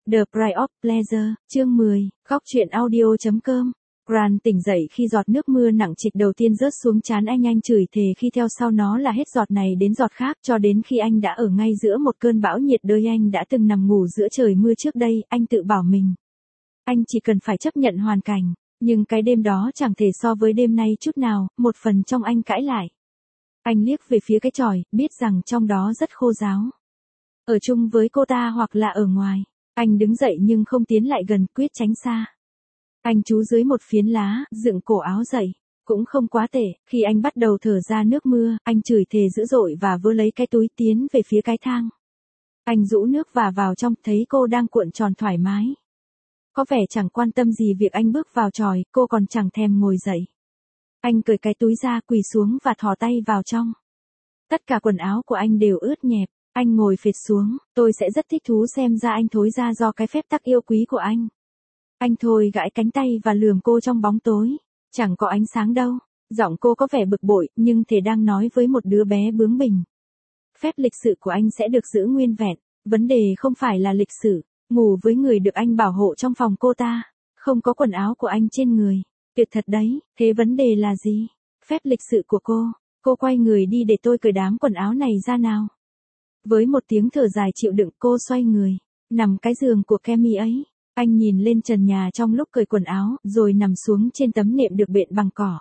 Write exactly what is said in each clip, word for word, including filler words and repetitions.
The Price of Pleasure, chương mười, góc truyện audio chấm com. Grant tỉnh dậy khi giọt nước mưa nặng trịch đầu tiên rớt xuống trán anh. Anh chửi thề khi theo sau nó là hết giọt này đến giọt khác, cho đến khi anh đã ở ngay giữa một cơn bão nhiệt đới. Anh đã từng nằm ngủ giữa trời mưa trước đây. Anh tự bảo mình, anh chỉ cần phải chấp nhận hoàn cảnh, nhưng cái đêm đó chẳng thể so với đêm nay chút nào. Một phần trong anh cãi lại. Anh liếc về phía cái chòi, biết rằng trong đó rất khô ráo. Ở chung với cô ta hoặc là ở ngoài. Anh đứng dậy nhưng không tiến lại gần, quyết tránh xa. Anh trú dưới một phiến lá, dựng cổ áo dậy. Cũng không quá tệ. Khi anh bắt đầu thở ra nước mưa, anh chửi thề dữ dội và vơ lấy cái túi tiến về phía cái thang. Anh rũ nước và vào trong, thấy cô đang cuộn tròn thoải mái. Có vẻ chẳng quan tâm gì việc anh bước vào chòi, cô còn chẳng thèm ngồi dậy. Anh cởi cái túi ra, quỳ xuống và thò tay vào trong. Tất cả quần áo của anh đều ướt nhẹp. Anh ngồi phệt xuống, tôi sẽ rất thích thú xem ra anh thối ra do cái phép tắc yêu quý của anh. Anh thôi gãi cánh tay và lườm cô trong bóng tối. Chẳng có ánh sáng đâu. Giọng cô có vẻ bực bội, nhưng thể đang nói với một đứa bé bướng bỉnh. Phép lịch sự của anh sẽ được giữ nguyên vẹn. Vấn đề không phải là lịch sự. Ngủ với người được anh bảo hộ trong phòng cô ta. Không có quần áo của anh trên người. Tuyệt thật đấy, thế vấn đề là gì? Phép lịch sự của cô. Cô quay người đi để tôi cởi đám quần áo này ra nào. Với một tiếng thở dài chịu đựng, cô xoay người, nằm cái giường của Kemi ấy. Anh nhìn lên trần nhà trong lúc cởi quần áo, rồi nằm xuống trên tấm nệm được bện bằng cỏ.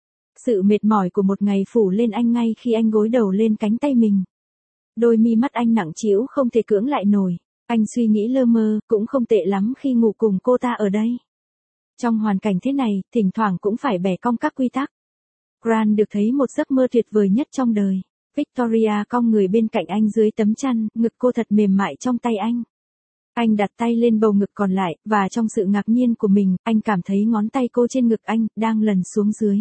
Sự mệt mỏi của một ngày phủ lên anh ngay khi anh gối đầu lên cánh tay mình. Đôi mi mắt anh nặng trĩu không thể cưỡng lại nổi. Anh suy nghĩ lơ mơ, cũng không tệ lắm khi ngủ cùng cô ta ở đây. Trong hoàn cảnh thế này, thỉnh thoảng cũng phải bẻ cong các quy tắc. Grant được thấy một giấc mơ tuyệt vời nhất trong đời. Victoria cong người bên cạnh anh dưới tấm chăn, ngực cô thật mềm mại trong tay anh. Anh đặt tay lên bầu ngực còn lại, và trong sự ngạc nhiên của mình, anh cảm thấy ngón tay cô trên ngực anh, đang lần xuống dưới.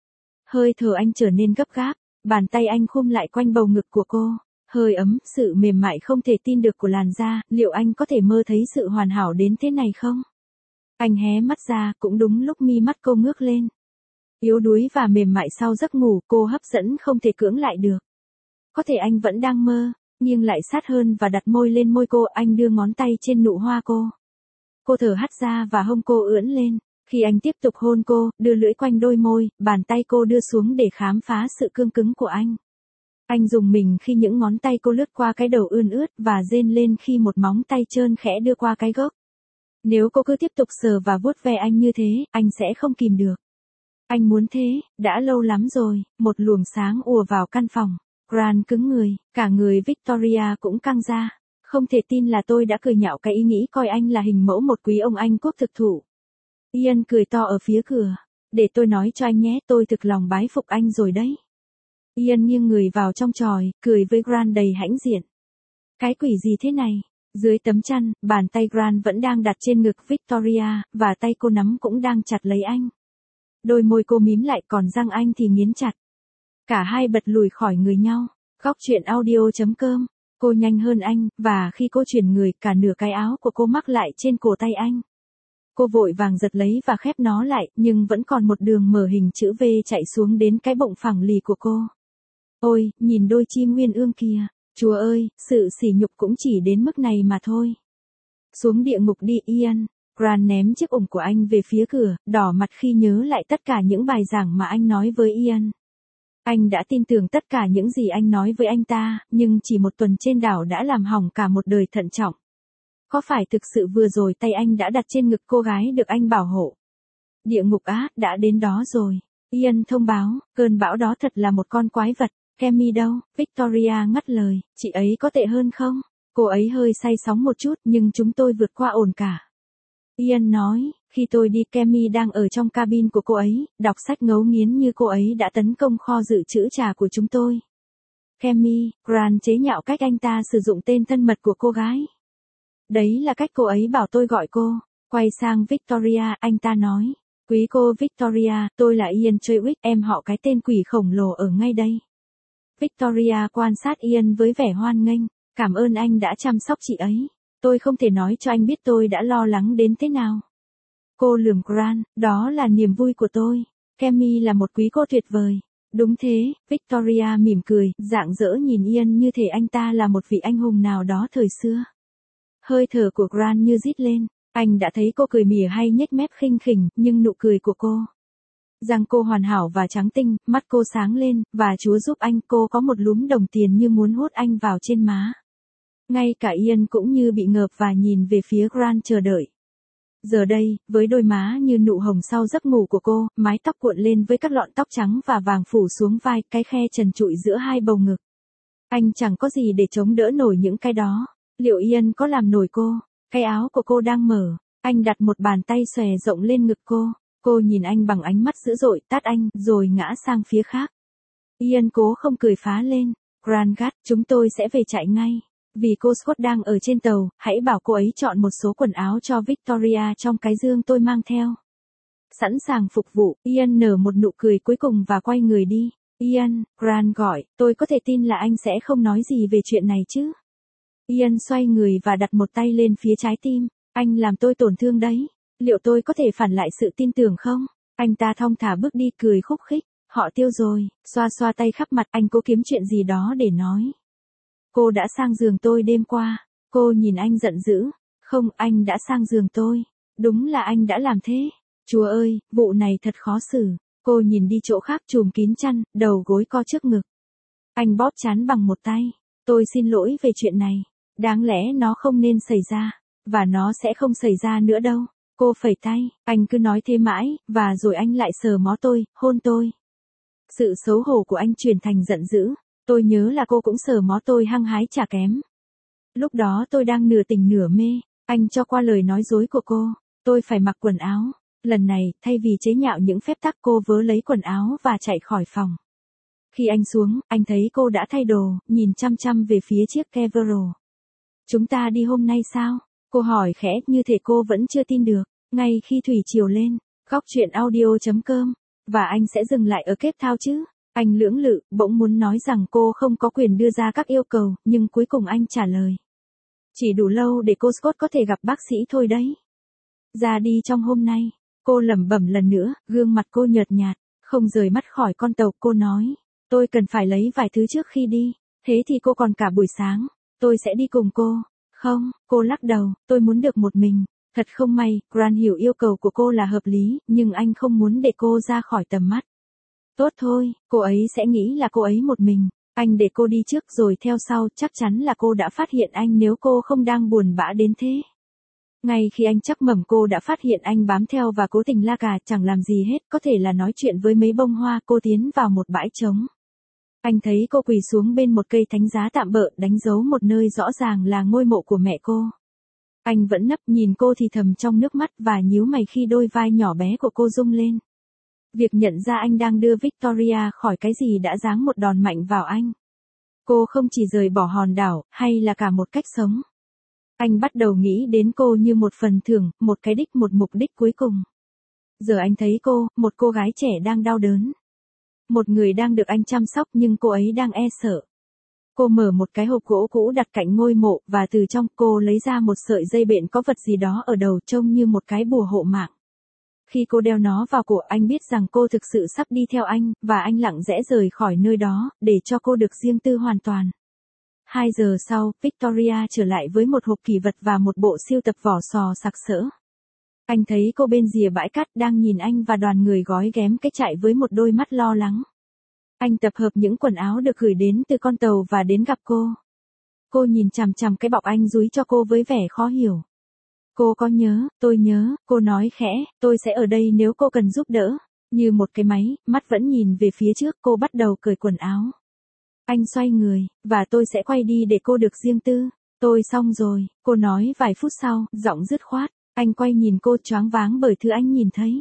Hơi thở anh trở nên gấp gáp, bàn tay anh khum lại quanh bầu ngực của cô. Hơi ấm, sự mềm mại không thể tin được của làn da, liệu anh có thể mơ thấy sự hoàn hảo đến thế này không? Anh hé mắt ra, cũng đúng lúc mi mắt cô ngước lên. Yếu đuối và mềm mại sau giấc ngủ, cô hấp dẫn không thể cưỡng lại được. Có thể anh vẫn đang mơ, nghiêng lại sát hơn và đặt môi lên môi cô. Anh đưa ngón tay trên nụ hoa cô. Cô thở hắt ra và hông cô ưỡn lên. Khi anh tiếp tục hôn cô, đưa lưỡi quanh đôi môi, bàn tay cô đưa xuống để khám phá sự cương cứng của anh. Anh rùng mình khi những ngón tay cô lướt qua cái đầu ươn ướt và rên lên khi một móng tay trơn khẽ đưa qua cái gốc. Nếu cô cứ tiếp tục sờ và vuốt ve anh như thế, anh sẽ không kìm được. Anh muốn thế, đã lâu lắm rồi. Một luồng sáng ùa vào căn phòng. Grant cứng người, cả người Victoria cũng căng ra. Không thể tin là tôi đã cười nhạo cái ý nghĩ coi anh là hình mẫu một quý ông Anh quốc thực thụ. Ian cười to ở phía cửa. Để tôi nói cho anh nhé, tôi thực lòng bái phục anh rồi đấy. Ian nghiêng người vào trong chòi, cười với Grant đầy hãnh diện. Cái quỷ gì thế này? Dưới tấm chăn, bàn tay Grant vẫn đang đặt trên ngực Victoria, và tay cô nắm cũng đang chặt lấy anh. Đôi môi cô mím lại, còn răng anh thì nghiến chặt. Cả hai bật lùi khỏi người nhau. Góc truyện audio chấm com. Cô nhanh hơn anh, và khi cô chuyển người, cả nửa cái áo của cô mắc lại trên cổ tay anh. Cô vội vàng giật lấy và khép nó lại, nhưng vẫn còn một đường mở hình chữ V chạy xuống đến cái bụng phẳng lì của cô. Ôi, nhìn đôi chim uyên ương kìa. Chúa ơi, sự sỉ nhục cũng chỉ đến mức này mà thôi. Xuống địa ngục đi Ian. Grant ném chiếc ủng của anh về phía cửa, đỏ mặt khi nhớ lại tất cả những bài giảng mà anh nói với Ian. Anh đã tin tưởng tất cả những gì anh nói với anh ta, nhưng chỉ một tuần trên đảo đã làm hỏng cả một đời thận trọng. Có phải thực sự vừa rồi tay anh đã đặt trên ngực cô gái được anh bảo hộ? Địa ngục á, đã đến đó rồi. Ian thông báo, cơn bão đó thật là một con quái vật. Kemi đâu? Victoria ngắt lời, chị ấy có tệ hơn không? Cô ấy hơi say sóng một chút, nhưng chúng tôi vượt qua ổn cả. Ian nói, khi tôi đi Kemi đang ở trong cabin của cô ấy, đọc sách ngấu nghiến như cô ấy đã tấn công kho dự trữ trà của chúng tôi. Kemi, Grant chế nhạo cách anh ta sử dụng tên thân mật của cô gái. Đấy là cách cô ấy bảo tôi gọi cô. Quay sang Victoria, anh ta nói, quý cô Victoria, tôi là Ian Chadwick, em họ cái tên quỷ khổng lồ ở ngay đây. Victoria quan sát Ian với vẻ hoan nghênh, cảm ơn anh đã chăm sóc chị ấy. Tôi không thể nói cho anh biết tôi đã lo lắng đến thế nào. Cô lườm Grant, đó là niềm vui của tôi. Kemi là một quý cô tuyệt vời. Đúng thế, Victoria mỉm cười, rạng rỡ nhìn Ian như thể anh ta là một vị anh hùng nào đó thời xưa. Hơi thở của Grant như rít lên, anh đã thấy cô cười mỉa hay nhếch mép khinh khỉnh, nhưng nụ cười của cô, răng cô hoàn hảo và trắng tinh, mắt cô sáng lên, và Chúa giúp anh, cô có một lúm đồng tiền như muốn hút anh vào trên má. Ngay cả Ian cũng như bị ngợp và nhìn về phía Grant chờ đợi. Giờ đây, với đôi má như nụ hồng sau giấc ngủ của cô, mái tóc cuộn lên với các lọn tóc trắng và vàng phủ xuống vai, cái khe trần trụi giữa hai bầu ngực. Anh chẳng có gì để chống đỡ nổi những cái đó. Liệu Ian có làm nổi cô? Cái áo của cô đang mở. Anh đặt một bàn tay xòe rộng lên ngực cô. Cô nhìn anh bằng ánh mắt dữ dội, tát anh, rồi ngã sang phía khác. Ian cố không cười phá lên. Grant gắt, chúng tôi sẽ về chạy ngay. Vì cô Scott đang ở trên tàu, hãy bảo cô ấy chọn một số quần áo cho Victoria trong cái dương tôi mang theo. Sẵn sàng phục vụ, Ian nở một nụ cười cuối cùng và quay người đi. Ian, Grant gọi, tôi có thể tin là anh sẽ không nói gì về chuyện này chứ? Ian xoay người và đặt một tay lên phía trái tim. Anh làm tôi tổn thương đấy. Liệu tôi có thể phản lại sự tin tưởng không? Anh ta thong thả bước đi cười khúc khích. Họ tiêu rồi, xoa xoa tay khắp mặt, anh cố kiếm chuyện gì đó để nói. Cô đã sang giường tôi đêm qua. Cô nhìn anh giận dữ. Không, anh đã sang giường tôi. Đúng là anh đã làm thế. Chúa ơi, vụ này thật khó xử. Cô nhìn đi chỗ khác chùm kín chăn, đầu gối co trước ngực. Anh bóp trán bằng một tay. Tôi xin lỗi về chuyện này. Đáng lẽ nó không nên xảy ra. Và nó sẽ không xảy ra nữa đâu. Cô phẩy tay, anh cứ nói thế mãi, và rồi anh lại sờ mó tôi, hôn tôi. Sự xấu hổ của anh chuyển thành giận dữ. Tôi nhớ là cô cũng sờ mó tôi hăng hái chả kém. Lúc đó tôi đang nửa tỉnh nửa mê. Anh cho qua lời nói dối của cô. Tôi phải mặc quần áo. Lần này, thay vì chế nhạo những phép tắc, cô vớ lấy quần áo và chạy khỏi phòng. Khi anh xuống, anh thấy cô đã thay đồ, nhìn chăm chăm về phía chiếc Kevero. Chúng ta đi hôm nay sao? Cô hỏi khẽ, như thể cô vẫn chưa tin được. Ngay khi thủy triều lên, góc chuyện audio chấm com. Và anh sẽ dừng lại ở Cape Town chứ? Anh lưỡng lự, bỗng muốn nói rằng cô không có quyền đưa ra các yêu cầu, nhưng cuối cùng anh trả lời. Chỉ đủ lâu để cô Scott có thể gặp bác sĩ thôi đấy. Ra đi trong hôm nay. Cô lẩm bẩm lần nữa, gương mặt cô nhợt nhạt, không rời mắt khỏi con tàu. Cô nói, tôi cần phải lấy vài thứ trước khi đi. Thế thì cô còn cả buổi sáng. Tôi sẽ đi cùng cô. Không, cô lắc đầu, tôi muốn được một mình. Thật không may, Grant hiểu yêu cầu của cô là hợp lý, nhưng anh không muốn để cô ra khỏi tầm mắt. Tốt thôi, cô ấy sẽ nghĩ là cô ấy một mình. Anh để cô đi trước rồi theo sau, chắc chắn là cô đã phát hiện anh nếu cô không đang buồn bã đến thế. Ngay khi anh chắc mẩm cô đã phát hiện anh bám theo và cố tình la cà, chẳng làm gì hết, có thể là nói chuyện với mấy bông hoa. Cô tiến vào một bãi trống. Anh thấy cô quỳ xuống bên một cây thánh giá tạm bợ, đánh dấu một nơi rõ ràng là ngôi mộ của mẹ cô. Anh vẫn nấp nhìn cô thì thầm trong nước mắt và nhíu mày khi đôi vai nhỏ bé của cô rung lên. Việc nhận ra anh đang đưa Victoria khỏi cái gì đã giáng một đòn mạnh vào anh. Cô không chỉ rời bỏ hòn đảo, hay là cả một cách sống. Anh bắt đầu nghĩ đến cô như một phần thưởng, một cái đích, một mục đích cuối cùng. Giờ anh thấy cô, một cô gái trẻ đang đau đớn. Một người đang được anh chăm sóc nhưng cô ấy đang e sợ. Cô mở một cái hộp gỗ cũ đặt cạnh ngôi mộ và từ trong cô lấy ra một sợi dây bện có vật gì đó ở đầu trông như một cái bùa hộ mạng. Khi cô đeo nó vào cổ, anh biết rằng cô thực sự sắp đi theo anh, và anh lặng lẽ rời khỏi nơi đó, để cho cô được riêng tư hoàn toàn. Hai giờ sau, Victoria trở lại với một hộp kỷ vật và một bộ sưu tập vỏ sò sặc sỡ. Anh thấy cô bên rìa bãi cát đang nhìn anh và đoàn người gói ghém cái trại với một đôi mắt lo lắng. Anh tập hợp những quần áo được gửi đến từ con tàu và đến gặp cô. Cô nhìn chằm chằm cái bọc anh dúi cho cô với vẻ khó hiểu. Cô có nhớ, tôi nhớ, cô nói khẽ, tôi sẽ ở đây nếu cô cần giúp đỡ. Như một cái máy, mắt vẫn nhìn về phía trước, cô bắt đầu cởi quần áo. Anh xoay người, và tôi sẽ quay đi để cô được riêng tư. Tôi xong rồi, cô nói vài phút sau, giọng dứt khoát. Anh quay nhìn cô choáng váng bởi thứ anh nhìn thấy.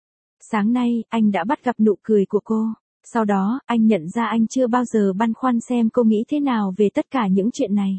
Sáng nay, anh đã bắt gặp nụ cười của cô. Sau đó, anh nhận ra anh chưa bao giờ băn khoăn xem cô nghĩ thế nào về tất cả những chuyện này.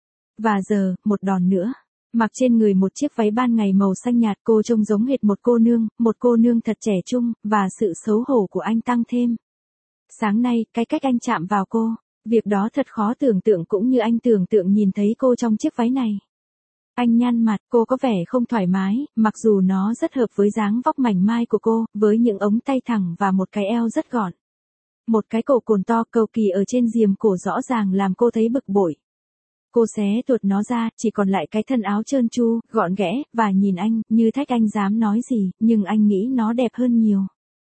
Và giờ, một đòn nữa. Mặc trên người một chiếc váy ban ngày màu xanh nhạt, cô trông giống hệt một cô nương, một cô nương thật trẻ trung, và sự xấu hổ của anh tăng thêm. Sáng nay, cái cách anh chạm vào cô, việc đó thật khó tưởng tượng cũng như anh tưởng tượng nhìn thấy cô trong chiếc váy này. Anh nhăn mặt, cô có vẻ không thoải mái, mặc dù nó rất hợp với dáng vóc mảnh mai của cô, với những ống tay thẳng và một cái eo rất gọn. Một cái cổ cồn to cầu kỳ ở trên diềm cổ rõ ràng làm cô thấy bực bội. Cô xé tuột nó ra, chỉ còn lại cái thân áo trơn tru, gọn ghẽ, và nhìn anh, như thách anh dám nói gì, nhưng anh nghĩ nó đẹp hơn nhiều.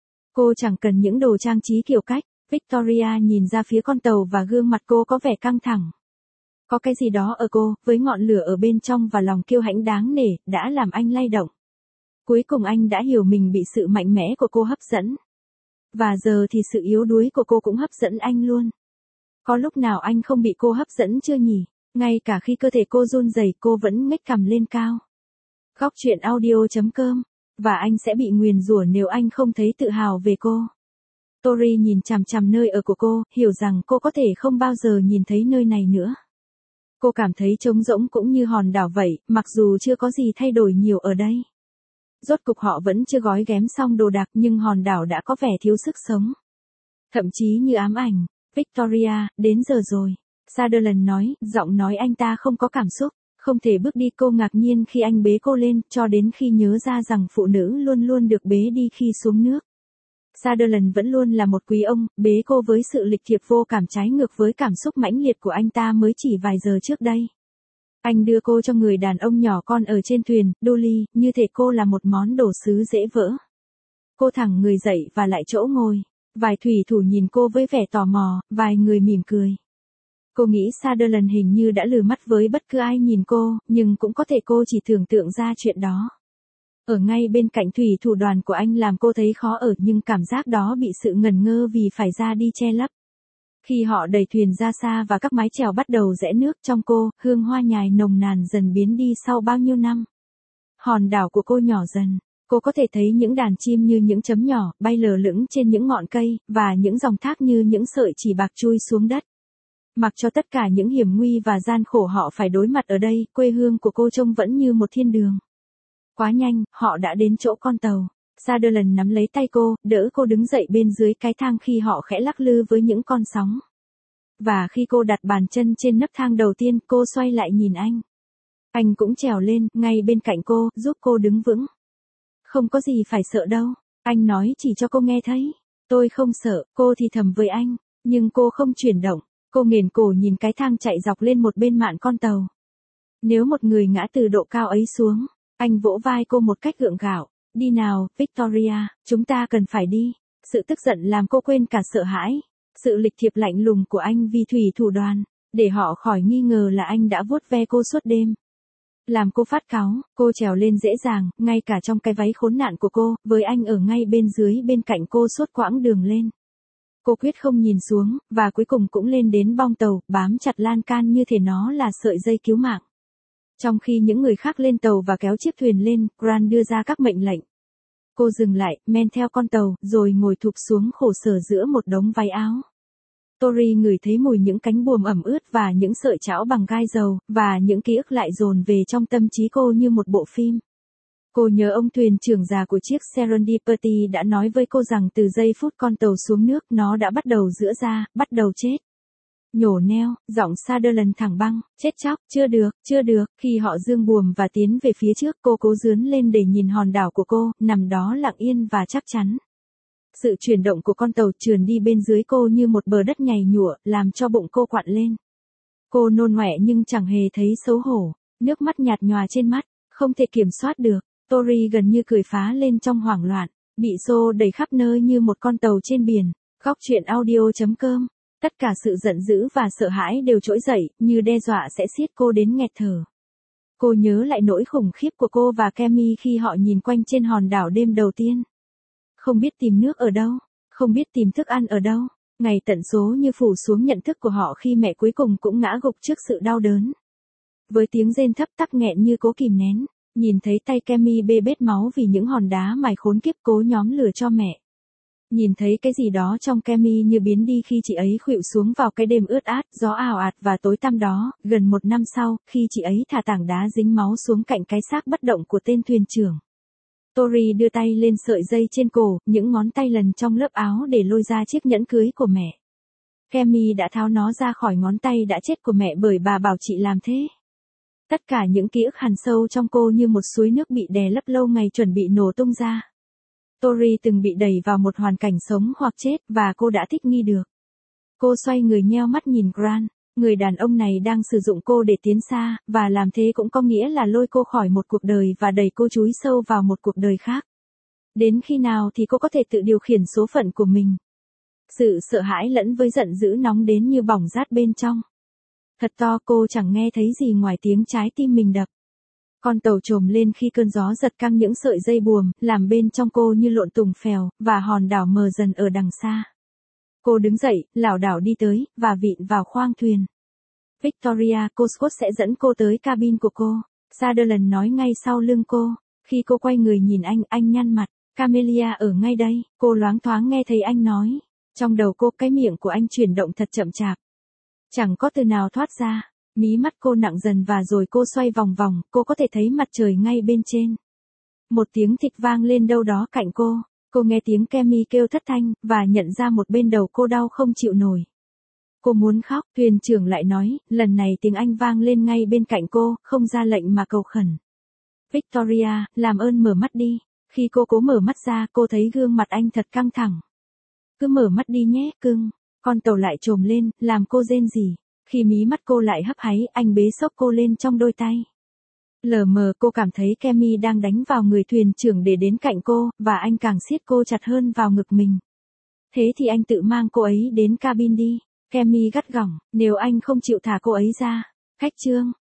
Cô chẳng cần những đồ trang trí kiểu cách. Victoria nhìn ra phía con tàu và gương mặt cô có vẻ căng thẳng. Có cái gì đó ở cô, với ngọn lửa ở bên trong và lòng kiêu hãnh đáng nể, đã làm anh lay động. Cuối cùng anh đã hiểu mình bị sự mạnh mẽ của cô hấp dẫn. Và giờ thì sự yếu đuối của cô cũng hấp dẫn anh luôn. Có lúc nào anh không bị cô hấp dẫn chưa nhỉ? Ngay cả khi cơ thể cô run rẩy, cô vẫn ngách cằm lên cao. Góc truyện audio chấm com. Và anh sẽ bị nguyền rủa nếu anh không thấy tự hào về cô. Tori nhìn chằm chằm nơi ở của cô, hiểu rằng cô có thể không bao giờ nhìn thấy nơi này nữa. Cô cảm thấy trống rỗng cũng như hòn đảo vậy, mặc dù chưa có gì thay đổi nhiều ở đây. Rốt cục họ vẫn chưa gói ghém xong đồ đạc nhưng hòn đảo đã có vẻ thiếu sức sống. Thậm chí như ám ảnh. Victoria, đến giờ rồi. Sutherland nói, giọng nói anh ta không có cảm xúc. Không thể bước đi. Cô ngạc nhiên khi anh bế cô lên, cho đến khi nhớ ra rằng phụ nữ luôn luôn được bế đi khi xuống nước. Sutherland vẫn luôn là một quý ông, bế cô với sự lịch thiệp vô cảm trái ngược với cảm xúc mãnh liệt của anh ta mới chỉ vài giờ trước đây. Anh đưa cô cho người đàn ông nhỏ con ở trên thuyền, Dolly, như thể cô là một món đồ sứ dễ vỡ. Cô thẳng người dậy và lại chỗ ngồi. Vài thủy thủ nhìn cô với vẻ tò mò, vài người mỉm cười. Cô nghĩ Sutherland hình như đã lừa mắt với bất cứ ai nhìn cô, nhưng cũng có thể cô chỉ tưởng tượng ra chuyện đó. Ở ngay bên cạnh thủy thủ đoàn của anh làm cô thấy khó ở, nhưng cảm giác đó bị sự ngần ngơ vì phải ra đi che lấp. Khi họ đẩy thuyền ra xa và các mái chèo bắt đầu rẽ nước trong cô, hương hoa nhài nồng nàn dần biến đi sau bao nhiêu năm. Hòn đảo của cô nhỏ dần. Cô có thể thấy những đàn chim như những chấm nhỏ, bay lờ lững trên những ngọn cây, và những dòng thác như những sợi chỉ bạc chui xuống đất. Mặc cho tất cả những hiểm nguy và gian khổ họ phải đối mặt ở đây, quê hương của cô trông vẫn như một thiên đường. Quá nhanh, họ đã đến chỗ con tàu. Sutherland nắm lấy tay cô, đỡ cô đứng dậy bên dưới cái thang khi họ khẽ lắc lư với những con sóng. Và khi cô đặt bàn chân trên nấc thang đầu tiên, cô xoay lại nhìn anh. Anh cũng trèo lên, ngay bên cạnh cô, giúp cô đứng vững. Không có gì phải sợ đâu, anh nói chỉ cho cô nghe thấy. Tôi không sợ, cô thì thầm với anh, nhưng cô không chuyển động. Cô nghển cổ nhìn cái thang chạy dọc lên một bên mạn con tàu. Nếu một người ngã từ độ cao ấy xuống, anh vỗ vai cô một cách gượng gạo. Đi nào, Victoria, chúng ta cần phải đi. Sự tức giận làm cô quên cả sợ hãi. Sự lịch thiệp lạnh lùng của anh vì thủy thủ đoàn, để họ khỏi nghi ngờ là anh đã vuốt ve cô suốt đêm. Làm cô phát cáu, cô trèo lên dễ dàng, ngay cả trong cái váy khốn nạn của cô, với anh ở ngay bên dưới bên cạnh cô suốt quãng đường lên. Cô quyết không nhìn xuống, và cuối cùng cũng lên đến bong tàu, bám chặt lan can như thể nó là sợi dây cứu mạng. Trong khi những người khác lên tàu và kéo chiếc thuyền lên, Grant đưa ra các mệnh lệnh. Cô dừng lại, men theo con tàu, rồi ngồi thụp xuống khổ sở giữa một đống váy áo. Tori ngửi thấy mùi những cánh buồm ẩm ướt và những sợi chảo bằng gai dầu, và những ký ức lại dồn về trong tâm trí cô như một bộ phim. Cô nhớ ông thuyền trưởng già của chiếc Serendipity đã nói với cô rằng từ giây phút con tàu xuống nước nó đã bắt đầu giữa ra, bắt đầu chết. Nhổ neo, giọng Sutherland thẳng băng, chết chóc, chưa được, chưa được. Khi họ dương buồm và tiến về phía trước, cô cố dướn lên để nhìn hòn đảo của cô, nằm đó lặng yên và chắc chắn. Sự chuyển động của con tàu trườn đi bên dưới cô như một bờ đất nhầy nhụa, làm cho bụng cô quặn lên. Cô nôn ọe nhưng chẳng hề thấy xấu hổ, nước mắt nhạt nhòa trên mắt, không thể kiểm soát được. Tori gần như cười phá lên trong hoảng loạn, bị xô đẩy khắp nơi như một con tàu trên biển. Góc truyện audio chấm com. Tất cả sự giận dữ và sợ hãi đều trỗi dậy, như đe dọa sẽ siết cô đến nghẹt thở. Cô nhớ lại nỗi khủng khiếp của cô và Kemi khi họ nhìn quanh trên hòn đảo đêm đầu tiên. Không biết tìm nước ở đâu, không biết tìm thức ăn ở đâu. Ngày tận số như phủ xuống nhận thức của họ khi mẹ cuối cùng cũng ngã gục trước sự đau đớn. Với tiếng rên thấp tắc nghẹn như cố kìm nén, nhìn thấy tay Kemi bê bết máu vì những hòn đá mài khốn kiếp cố nhóm lửa cho mẹ. Nhìn thấy cái gì đó trong Kemi như biến đi khi chị ấy khuỵu xuống vào cái đêm ướt át, gió ào ạt và tối tăm đó, gần một năm sau, khi chị ấy thả tảng đá dính máu xuống cạnh cái xác bất động của tên thuyền trưởng. Tori đưa tay lên sợi dây trên cổ, những ngón tay lần trong lớp áo để lôi ra chiếc nhẫn cưới của mẹ. Kemi đã tháo nó ra khỏi ngón tay đã chết của mẹ bởi bà bảo chị làm thế. Tất cả những ký ức hằn sâu trong cô như một suối nước bị đè lấp lâu ngày chuẩn bị nổ tung ra. Tori từng bị đẩy vào một hoàn cảnh sống hoặc chết, và cô đã thích nghi được. Cô xoay người nheo mắt nhìn Grant. Người đàn ông này đang sử dụng cô để tiến xa, và làm thế cũng có nghĩa là lôi cô khỏi một cuộc đời và đẩy cô chúi sâu vào một cuộc đời khác. Đến khi nào thì cô có thể tự điều khiển số phận của mình? Sự sợ hãi lẫn với giận dữ nóng đến như bỏng rát bên trong. Thật to, cô chẳng nghe thấy gì ngoài tiếng trái tim mình đập. Con tàu trồm lên khi cơn gió giật căng những sợi dây buồm, làm bên trong cô như lộn tùng phèo, và hòn đảo mờ dần ở đằng xa. Cô đứng dậy, lảo đảo đi tới, và vịn vào khoang thuyền. Victoria, cô Scott sẽ dẫn cô tới cabin của cô. Sutherland nói ngay sau lưng cô. Khi cô quay người nhìn anh, anh nhăn mặt. Camelia ở ngay đây, cô loáng thoáng nghe thấy anh nói. Trong đầu cô, cái miệng của anh chuyển động thật chậm chạp. Chẳng có từ nào thoát ra. Mí mắt cô nặng dần và rồi cô xoay vòng vòng, cô có thể thấy mặt trời ngay bên trên. Một tiếng thịt vang lên đâu đó cạnh cô. Cô nghe tiếng Kemi kêu thất thanh, và nhận ra một bên đầu cô đau không chịu nổi. Cô muốn khóc, thuyền trưởng lại nói, lần này tiếng Anh vang lên ngay bên cạnh cô, không ra lệnh mà cầu khẩn. Victoria, làm ơn mở mắt đi. Khi cô cố mở mắt ra, cô thấy gương mặt anh thật căng thẳng. Cứ mở mắt đi nhé, cưng. Con tàu lại trồm lên, làm cô rên rỉ. Khi mí mắt cô lại hấp háy, anh bế xốc cô lên trong đôi tay. Lờ mờ cô cảm thấy Kemi đang đánh vào người thuyền trưởng để đến cạnh cô, và anh càng siết cô chặt hơn vào ngực mình. Thế thì anh tự mang cô ấy đến cabin đi. Kemi gắt gỏng, nếu anh không chịu thả cô ấy ra. Khách trương,